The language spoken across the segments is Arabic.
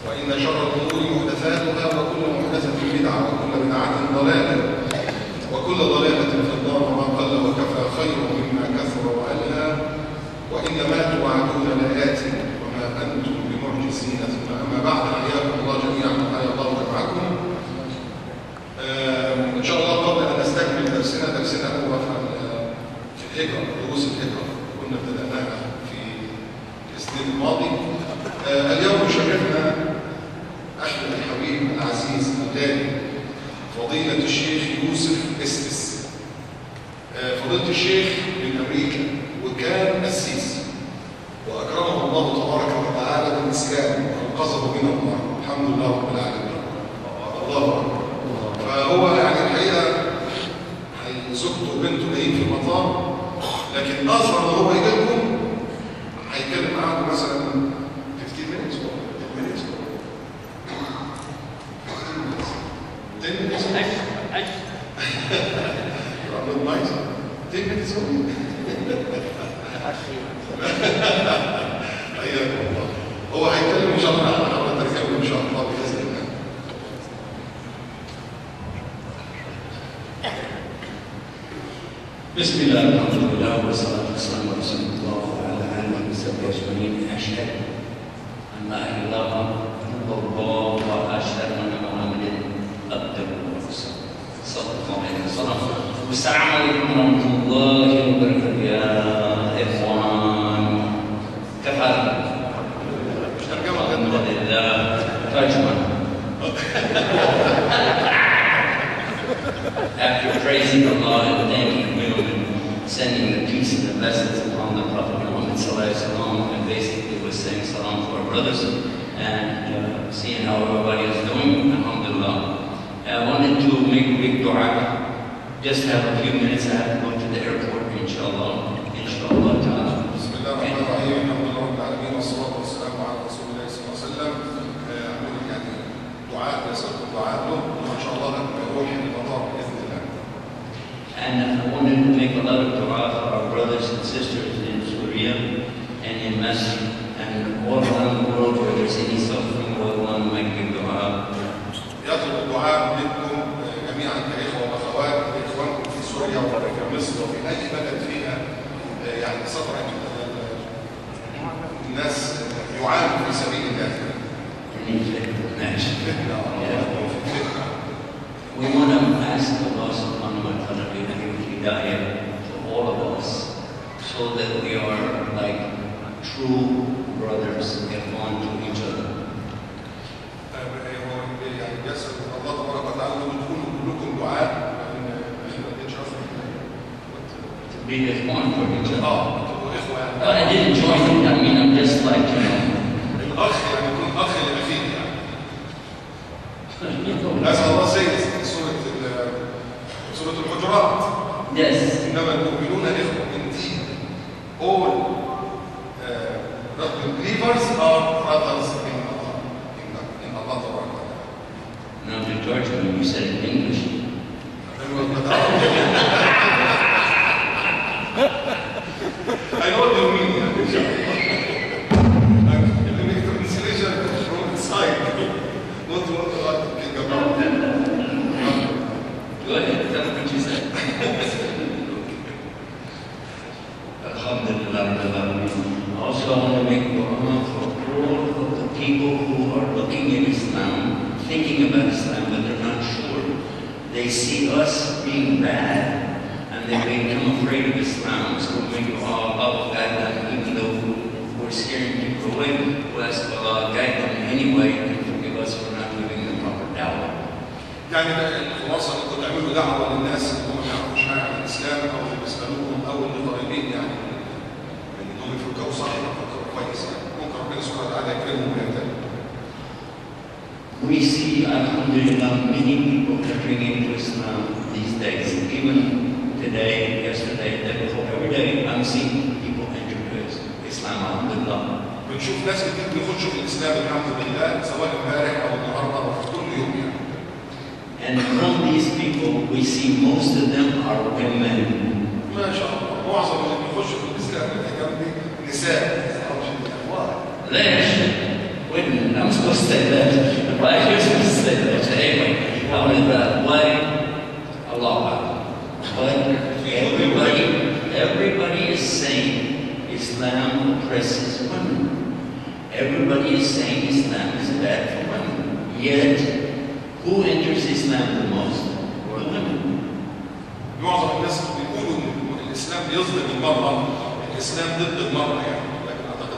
وإن شر الأمور محدثاتها وكل محدثة بدعة وكل بدعة ضلالة وكل ضلالة في النار وما قل وكفى خير مما كثر وألهى وإنما توعدون لآت وما أنتم بمعجزين ثم أما بعد حياكم الله جميعا وحيا الله جمعكم. إن شاء الله قبل أن نستكمل درسنا هو في الهجرة، دروس الهجرة كنا ابتدأناها في الاثنين الماضي. اليوم شرفنا أخي الحبيب العزيز الغالي فضيلة الشيخ يوسف إسس. فضيلة الشيخ من أمريكا وكان قسيس وأكرمه الله تبارك وتعالى بالإسلام وأنقذه من النار، الحمد لله رب العالمين. الله أكبر. فهو يعني الحقيقة زوجته وبنته جايين في المطار، لكن أصلا هو يجي لكم هيتكلم معاكم مثلا 15 minutes or 10 minutes. 10 minutes. I'm not nice. 10 minutes only. حياكم الله. هو هيتكلم إن شاء الله على ترجمة إن شاء الله بإذن الله. بسم الله الحمد لله والصلاة والسلام على رسول الله وعلى آله وصحبه أجمعين. أشهد أن لا إله إلا الله وأشهد أن محمدا عبده ورسوله صلى الله عليه وسلم. والسلام عليكم ورحمة الله وبركاته يا إخوان. كيف حالكم؟ الحمد لله. ترجمة. After praising Allah and thanking Him and sending the peace and the blessings upon the Prophet Muhammad sallallahu alaihi wasallam, and basically was saying salam to our brothers and seeing how everybody is doing, alhamdulillah. I wanted to make a big dua. Just have a few minutes. I have to go to the airport, inshallah. Inshallah ta'ala. Bismillahirrahmanirrahim. Alhamdulillah rabbil alamin wassalatu wassalamu ala rasulillah sallallahu alaihi wasallam. يعني دعاء يسألكم دعاء له وإن شاء الله نروح المطار بإذن الله. And I wanted to make a lot of dua for our brothers and sisters in Syria and in Masr and all around the world where there's any suffering. We want to make a dua. يطلب الدعاء منكم جميعا كإخوة وأخوات لإخوانكم في سوريا وفي مصر وفي أي بلد فيها يعني سفر الناس يعانوا في سبيل الله. We want to ask Allah subhanahu wa ta'ala to give hidayah to all of us so that we are like true brothers and one to each other. يعني يسأل الله تبارك وتعالى أن تكونوا كلكم دعاء to be as one for each other. I didn't join it. I mean, I'm just like, you know. الأخ يعني يكون أخ لأخيه يعني. أسأل الله سيد سورة الحجرات. Yes. إنما المؤمنون إخوة. Indeed, all believers are brothers in Allah. In Allah تبارك وتعالى. Now to George, when you said it in English. I know what you mean. I'm giving a translation from inside. Not what I'm thinking about. Go ahead, tell me what you said. Alhamdulillah. Also, I want to make dua for all of the people who are looking at Islam, thinking about Islam, but they're not sure. They see us being bad, and they become afraid of Islam. So we make dua, Allah guide them, even though we're scaring people away. We ask Allah guide them anyway, and forgive us for not giving them proper dawah. يعني الخلاصة انكم تعملوا دعوة للناس اللي هم ما يعرفوش حاجة عن الإسلام أو اللي بيسألوهم أو اللي طالبين يعني إنهم يفكروا صح ويفكروا كويس يعني ممكن ربنا سبحانه وتعالى يكرمهم ويهديهم. We see, alhamdulillah, many people entering into Islam these days. Even today, yesterday, day before, every day, I'm seeing people enter Islam, alhamdulillah. بنشوف ناس كتير بيخشوا في الإسلام الحمد لله سواء امبارح أو النهارده أو في كل يوم يعني. And from these people, we see most of them are women. ما شاء الله معظم اللي بيخشوا في الإسلام الحكام دي نساء. ليش؟ women. I'm supposed say that. Why used to say that? Anyway, I wanted that. Why? Allah. But everybody is saying Islam oppresses women. Everybody is saying Islam is bad for women. Yet, who enters Islam the most? The women. معظم الناس بيقولوا ان الاسلام بيظلم المرأة، الاسلام ضد المرأة يعني، لكن اعتقد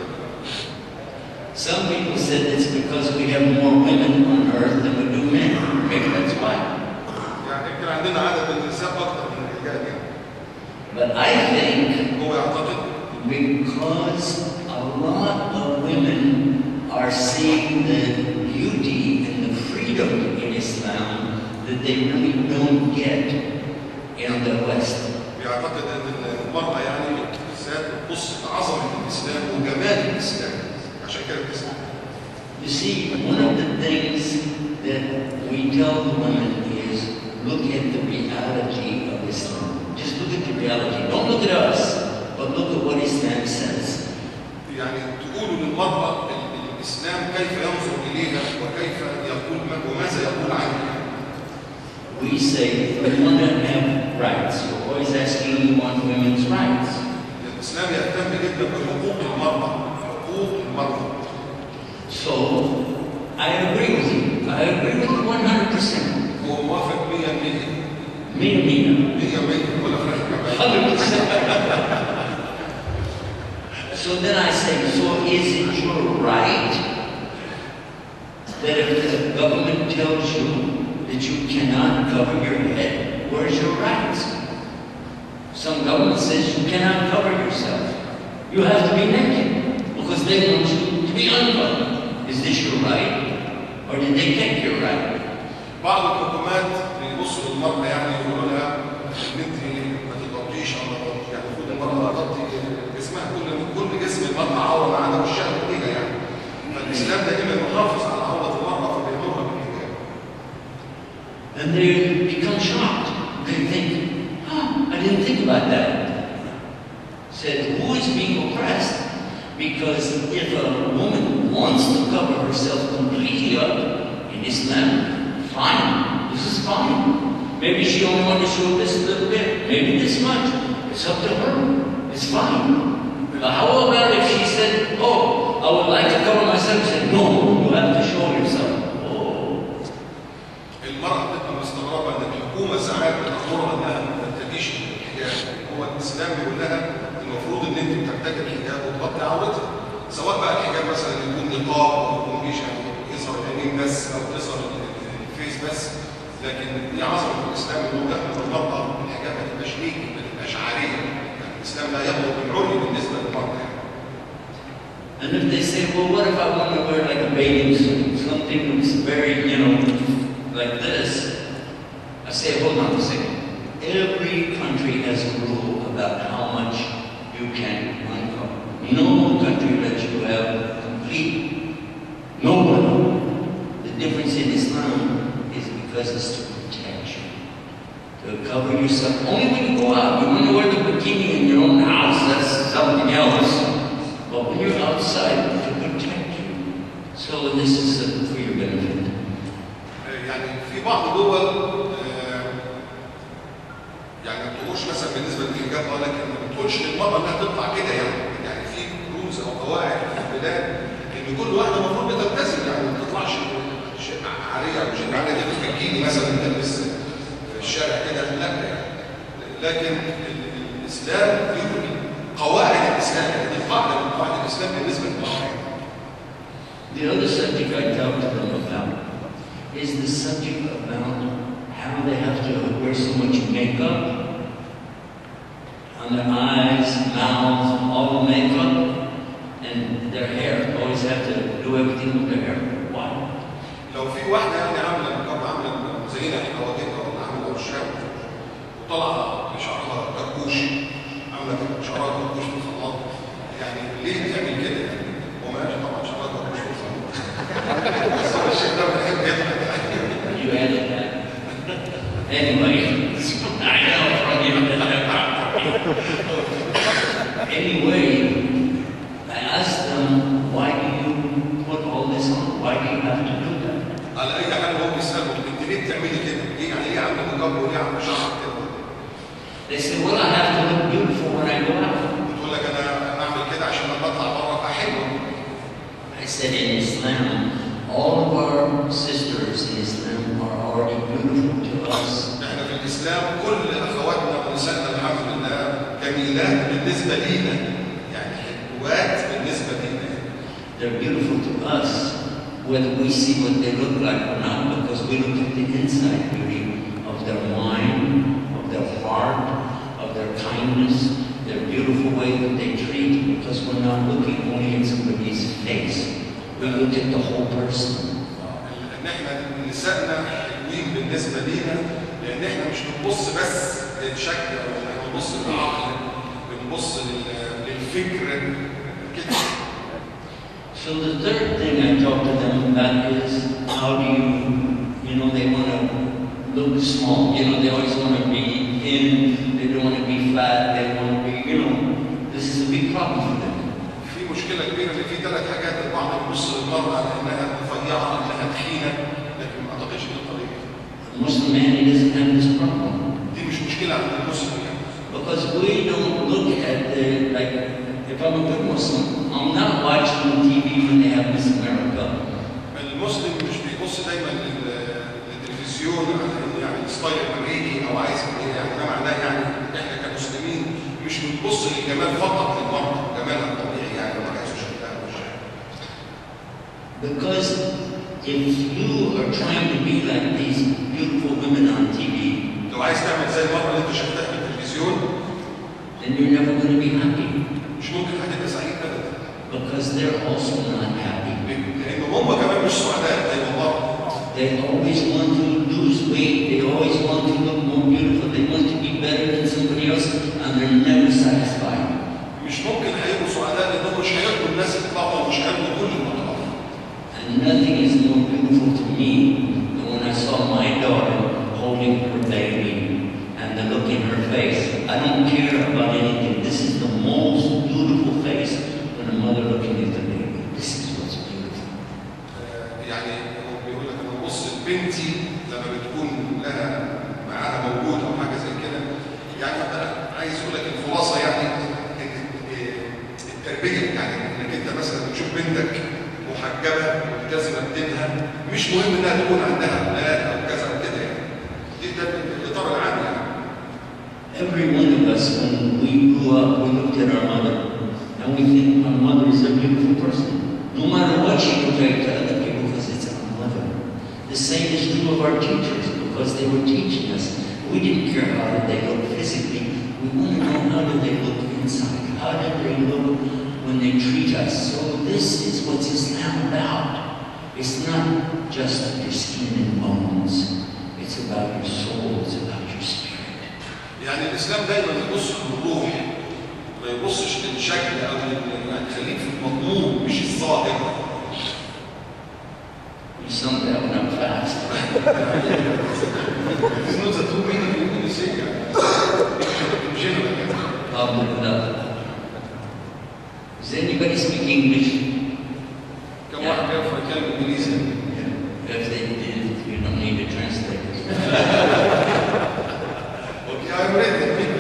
Some people said it's because we have more women on earth than we do men. Maybe that's why. يعني يمكن عندنا عدد من النساء اكثر من الرجال يعني. But I think هو يعتقد because a lot of women are seeing the beauty and the freedom in Islam that they really don't get in the West. بيعتقد ان المرأة يعني بالذات بتبص لعظمة الاسلام وجمال الاسلام عشان كده بتسلم. You see, one of the things that we tell the women is look at the reality of Islam. Just look at the reality. Don't look at us, but look at what Islam says. يعني تقولوا للمرأة الاسلام كيف ينظر اليها وكيف يقول وماذا يقول عنها. We say we want to have rights. You're always asking you want women's rights. الاسلام يهتم جدا بحقوق المرأة، حقوق المرأة. So I agree with you. I agree with you 100%. هو موافق 100%. 100% ولا فرق 100%. So then I say, so is it your right that if the government tells you that you cannot cover your head, where's your rights? Some government says you cannot cover yourself. You have to be naked because they want you to be uncovered. Is this your right? Or did they take your right? بعض الحكومات بيبصوا للمرأة يعني يقولوا لها ان انت ما تغطيش او يعني المفروض المرأة تغطي جسمها كل جسم المرأة عورة ما عدا وشها وايديها يعني. فالاسلام دائما يحافظ على عورة المرأة فبيأمرها بالحجاب. And they become shocked. They think, oh, I didn't think about that. Said, who is being oppressed? Because if a woman wants to cover herself completely up in Islam, fine, this is fine. Maybe she only wants to show this little bit, maybe this much. It's up to her. It's fine. But how about if she said, oh, I would like to cover myself? She said, no, you have to show yourself. المرأة بتبقى مستغربة ان الحكومة ساعات بتأمرها انها ما ترتديش الحجاب. هو الاسلام بيقول لها المفروض ان انت ترتدي الحجاب وتغطي عورتك. سواء بقى الحجاب مثلا يكون نقاب او يكون مش يظهر العينين بس او تظهر الفيس بس. لكن دي عظمة الاسلام انه يحمل المرأة الحجاب ما تبقاش ليك ما تبقاش عارية. يعني الاسلام لا يطلب العلي بالنسبة للمرأة. And if they say, well, what if I want to wear like a bathing suit, something that's very, like this, I say, hold on a second. Every country has a rule about how much you can uncover. No country lets you have complete, no one. The difference in Islam is because it's to protect you, to cover yourself. Only when you go out, you want to wear the bikini in your own house, that's something else. But when you're outside, to protect you. So this is for your benefit. يعني في بعض الدول يعني ما بتقولش مثلا بالنسبه للحجاب لكن ما بتقولش للمراه انها تطلع كده يعني في روز او قواعد في البلاد ان كل واحده المفروض بتلتزم يعني ما تطلعش شيء عاريه او شيء عاريه تلبس بكيني مثلا تلبس في الشارع كده لا يعني. لكن الاسلام يبني قواعد الاسلام يعني دي قاعده من قواعد الاسلام بالنسبه للمراه. The other subject I talked to them about is the subject about how they have to wear so much makeup on their eyes, mouth, all the makeup, and their hair. Always have to do everything with their hair. Why? لو في واحدة يعني عاملة ميك عاملة مزينة حواجبها ولا عاملة وشها وطلع شعرها كركوش عاملة شعرها كركوش في الخلاط يعني ليه تعمل كده؟ هو ما قالش طبعا شعرها كركوش في الخلاط بس هو الشيخ ده بيحب يضحك. You added that. Anyway, I know from you. Anyway, I asked them, why do you put all this on? Why do you have to do that? على اي حال هو بيسالهم انت ليه بتعملي كده؟ ايه يعني ايه عندك نقاب وليه عندك شعر كده؟ They say, well, I have to look beautiful when I go out. بتقول لك انا اعمل كده عشان لما اطلع بره ابقى حلوه. I said, in Islam, all of our sisters in Islam are already beautiful to us. احنا في الاسلام كل اخواتنا ونسائنا الحمد لله جميلات بالنسبه لينا، يعني حلوات بالنسبه لينا. They're beautiful to us, whether we see what they look like or not, because we look at the inside beauty of their mind, of their heart, of their kindness, their beautiful way that they treat, because we're not looking only at somebody's face. We look at the whole person. ان احنا نسائنا حلوين بالنسبه لينا لان احنا مش بنبص بس للشكل او بنبص للعقل، بنبص للفكر كده. So the third thing I talk to them about is how do you know, they want to look small. They always want to be thin, they don't want to be fat, they want to be, this is a big problem for them. في مشكلة كبيرة ان في 3 حاجات البعض بيبص للمرأة على انها رفيعة، انها تخينة، لكن ما اعتقدش ان الطريقة. The Muslim man, he doesn't have this problem. دي مش مشكلة عند المسلم يعني. Because we don't look at like, if I'm a good Muslim, I'm not watching TV when they have Miss America. المسلم مش بيبص دايما للتلفزيون على يعني ستايل امريكي او عايز يعني ده معناه يعني احنا كمسلمين مش بنبص للجمال فقط للمرأة، جمالها الطبيعي يعني ما عايزه شكلها وشها. Because if you are trying to be like these beautiful women on TV, لو عايز تعمل زي المرأة اللي انت شفتها في التلفزيون then you're never going to be happy. مش ممكن هتبقى سعيد ابدا. Because they're also not happy. لان هم كمان مش سعداء زي المرأة. They always want to lose weight. They always want to look more beautiful. They want to be better than somebody else, and they're never satisfied. مش ممكن هيبقوا سعداء لانهم مش هيرضوا الناس يطلعوا ومش هيرضوا كل المطلوب. And nothing is more beautiful to me than when I saw my daughter holding her baby and the look in her face. I don't care about anything. This is the most beautiful face when a mother looking at the baby. This is what's beautiful. يعني هو بيقول لك انا ببص لبنتي لما بتكون لها معاها موجود او حاجه زي كده، يعني عايز اقول لك الخلاصه يعني التربيه، يعني انك انت مثلا بتشوف بنتك محجبه ملتزمه بدينها، مش مهم انها تكون عندها اولاد او كذا او كده يعني. ده الاطار العام يعني. Every one of us, when we grew up, we looked at our mother and we think our mother is a beautiful person. No matter what she compared to other people, because it's our mother. The same is true of our teachers, because they were teaching us. We didn't care how did they look physically. We want to know how did they look inside. How did they look when they treat us? So this is what Islam about. It's not just your skin and bones. It's about your soul. It's about your spirit. يعني الاسلام دايما يبص للروح، ما يبصش للشكل او يعني خليك في المضمون مش الظاهر. You summed that one up fast. It's not the two meaning you say in general. I'll look it up. Does anybody speak English? كم واحد بيعرف يتكلم انجليزي؟ If they did, you don't need a translator. Okay, I'm ready.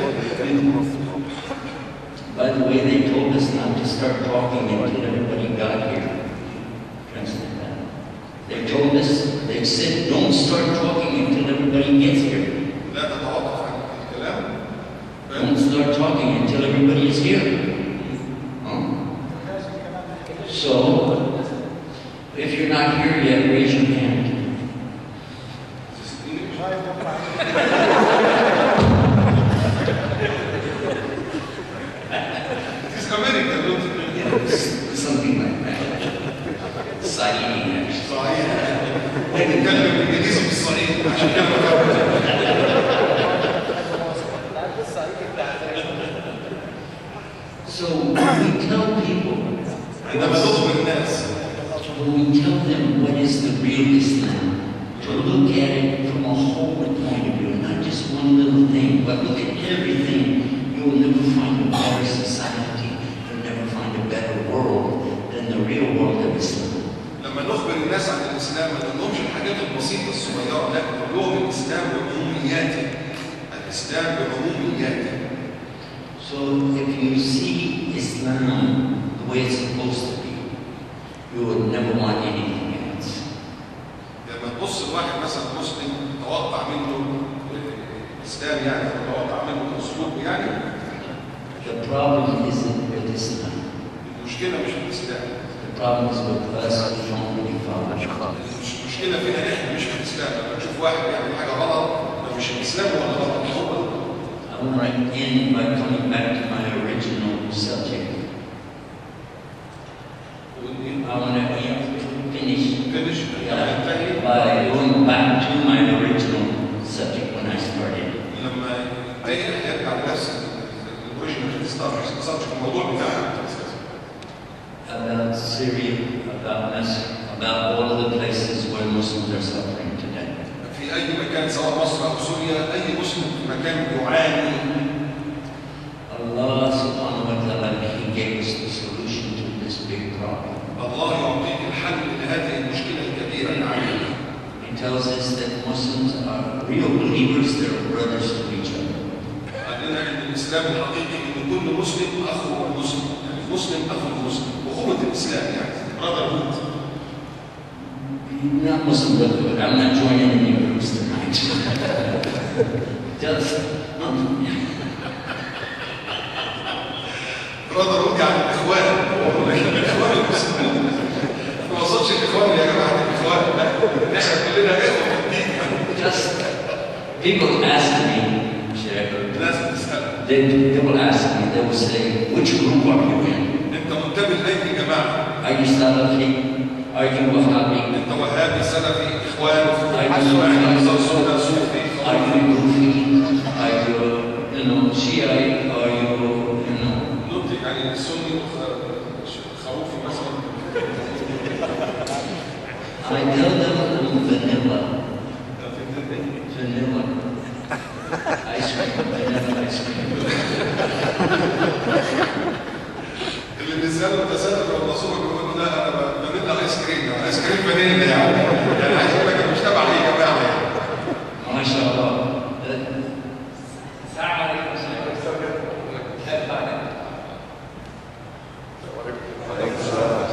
By the way, they told us not to start talking until everybody got here. Translate that. They told us, they said, don't start talking until everybody gets here. لا تتوقف عن الكلام. Don't start talking until everybody is here. So, if you're not here yet, raise your hand. It's American, don't you? Something like that. Saidi, actually. صحيح. نتكلم انجليزي في الصعيد عشان كده So when we tell people, عندما نخبر الناس when we tell them what is the real Islam, to look at it from a whole point of view, not just one little thing, but look at everything, you will never find a better society, you'll never find a better world than the real world of Islam. لما نخبر الناس عن الاسلام ما تقولهمش الحاجات البسيطه الصغيره، لا تقول لهم الاسلام بعمومياته. الاسلام بعمومياته. So if you see Islam the way it's supposed to be, you would never want anything else. لما تبص لواحد مثلا مسلم توقع منه الاسلام يعني توقع منه اسلوبه يعني. The problem isn't with Islam. المشكله مش في الاسلام. The problem is with us who don't really follow. المشكله فينا احنا مش في الاسلام. لما تشوف واحد بيعمل حاجه غلط ده مش الاسلام ولا غلط هو. I want to end by coming back to my original subject. I want to finish by going back to my original subject when I started. About Syria, about Nasr, about all of the places where Muslims are suffering today. في أي مكان سواء مصر أو سوريا أي مسلم في مكان يعاني. Allah subhanahu wa ta'ala, He gave us the solution to this big problem. الله يعطيك الحل لهذه المشكلة الكبيرة العالمية. He tells us that Muslims are real believers, they're brothers to each other. عندنا أن الإسلام الحقيقي أن كل مسلم أخو مسلم، يعني مسلم أخو مسلم، وأخوة الإسلام يعني brotherhood. Not Muslim brotherhood. I'm not joining any groups tonight. Just brotherhood يعني الإخوان، الإخوان المسلمين. ما وصلش الإخوان يا جماعة الإخوان، لا إحنا كلنا إخوة في الدين. Just people ask me, they will ask me, they will say, which group are you in? أنت منتمي لأي جماعة؟ Are you Salafi? Are you Wahhabi? أنت وهابي سلفي إخوان؟ Are you صوفي؟ Are you Rufi? Are you Shiite? Are you نطق يعني السني خروفي مثلا. I tell them I'm vanilla. Vanilla. Ice cream, vanilla ice cream. اللي بيسألوا التساؤل والرسول بيقولوا لا أنا فانيلا آيس كريم، آيس كريم فانيلا يعني عايز أقول لك مش تبع أي جماعة يعني. ما شاء الله. السلام عليكم. كيف حالك؟ وعليكم السلام.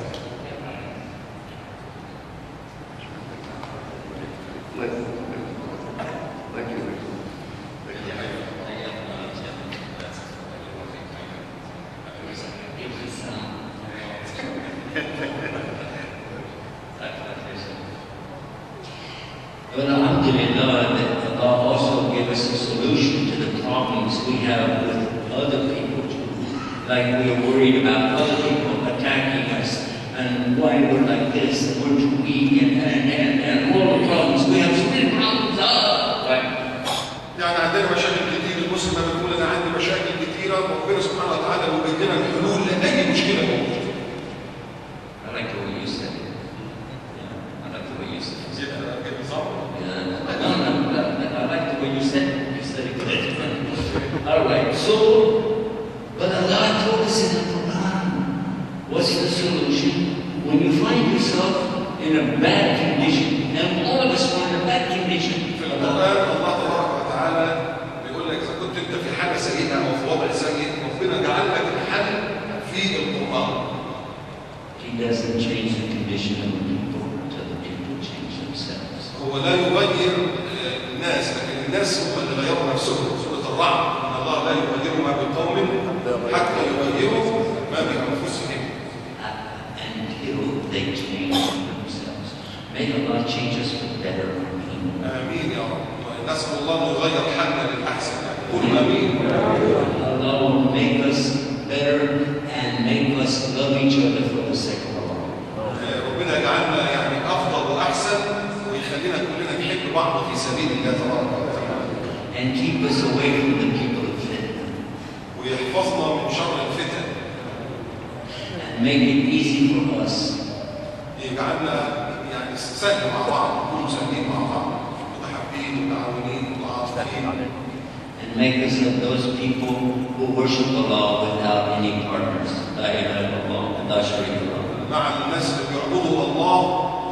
But alhamdulillah, that Allah also gave us a solution to the problems we have with other people too. Like we are worried about other people attacking us and why we're like this and we're too weak and all the problems. We have so many problems. يعني عندنا مشاكل كتير. المسلم لما بيقول أنا عندي مشاكل كتيرة ربنا سبحانه وتعالى بيبين لنا الحلول لأي مشكلة موجودة. I like the way you said it. Yeah, I like the way you said it. I like the way you said it. You said it good. All right. So, but Allah told us in the Quran, what's the solution? When you find yourself in a bad condition, and all of us are in a bad condition. في القرآن الله تبارك وتعالى بيقول لك إذا كنت أنت في حالة سيئة أو في وضع سيء ربنا جعل لك الحل في القرآن. He doesn't change the condition of the people until the people change themselves. هو لا يغير الناس لكن الناس هم اللي غيروا نفسهم. سورة الرعد إن الله لا يغير ما بقوم حتى يغيروا ما بأنفسهم. Until they change themselves. May Allah change us for better. آمين يا رب. نسأل الله أن يغير حالنا للأحسن. قل آمين. Allah will make us better and make us love each other for the sake of Allah. ربنا يجعلنا يعني أفضل وأحسن ويخلينا كلنا نحب بعض في سبيل الله تبارك وتعالى. And keep us away from the people of fitna. ويحفظنا من شر الفتن. And make it easy for us. يجعلنا يعني سهل مع بعض، نكون سهلين مع بعض، متحابين متعاونين متعاطفين. And make us of those people who worship Allah without any partners. لا إله إلا الله ولا شريك له. مع الناس اللي بيعبدوا الله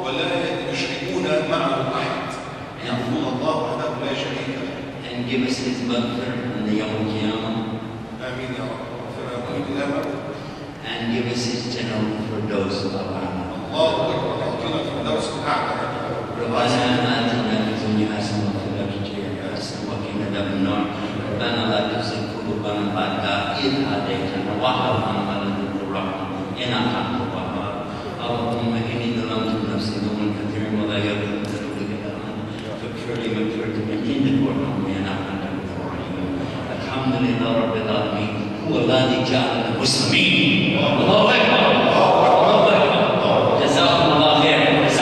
and give us his maghfirah on the Yawm al-Qiyamah. آمين يا رب. ربنا يقول القيامة. And give us his Jannah Firdaus al-A'la. الله أكبر. أعطينا الفردوس الأعلى. ربنا آتنا في الدنيا حسنة وفي الآخرة حسنة وقنا عذاب النار. ربنا لا تزغ قلوبنا بعد إذ هديتنا وهب لنا من لدنك الرحمة إنك أنت الوهاب. اللهم إني ظلمت نفسي ظلما كثيرا ولا يغفر الذنوب إلا أنت فاغفر لي مغفرة من عندك وارحمني إنك أنت الغفور الرحيم. الحمد لله رب العالمين هو الذي جعلنا مسلمين. الله أكبر. الله أكبر. جزاكم الله خير.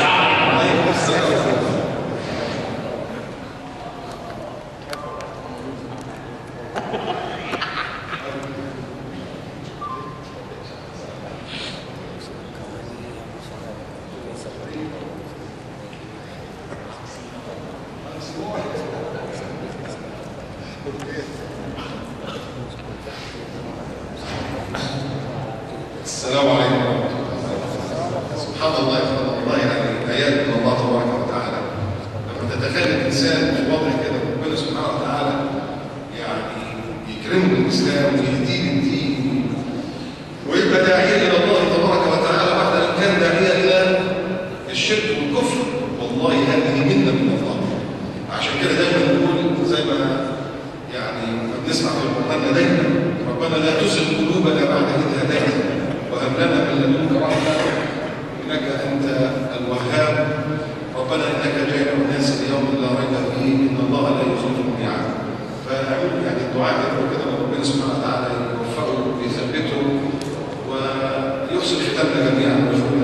السلام عليكم ورحمة الله. سبحان الله والله يعني آيات من الله تبارك وتعالى. لما تتخيل الإنسان في وضع كده ربنا سبحانه وتعالى يعني يكرمه بالإسلام ويهديه للدين ويبقى داعية إلى الله تبارك وتعالى بعد أن كان داعية إلى الشرك والكفر. والله هذه منة من الله. عشان كده دايما نقول زي ما يعني بنسمع في القرآن دايما ربنا لا تزغ قلوبنا بعد إذ هديتنا وهب لنا من لدنك رحمة إنك أنت الوهاب. ربنا إنك جاعل الناس ليوم لا ريب فيه إن الله لا يخلف الميعاد. فأعمل يعني الدعاء كده ربنا سبحانه وتعالى يوفقه ويثبته ويحسن ختامنا جميعا.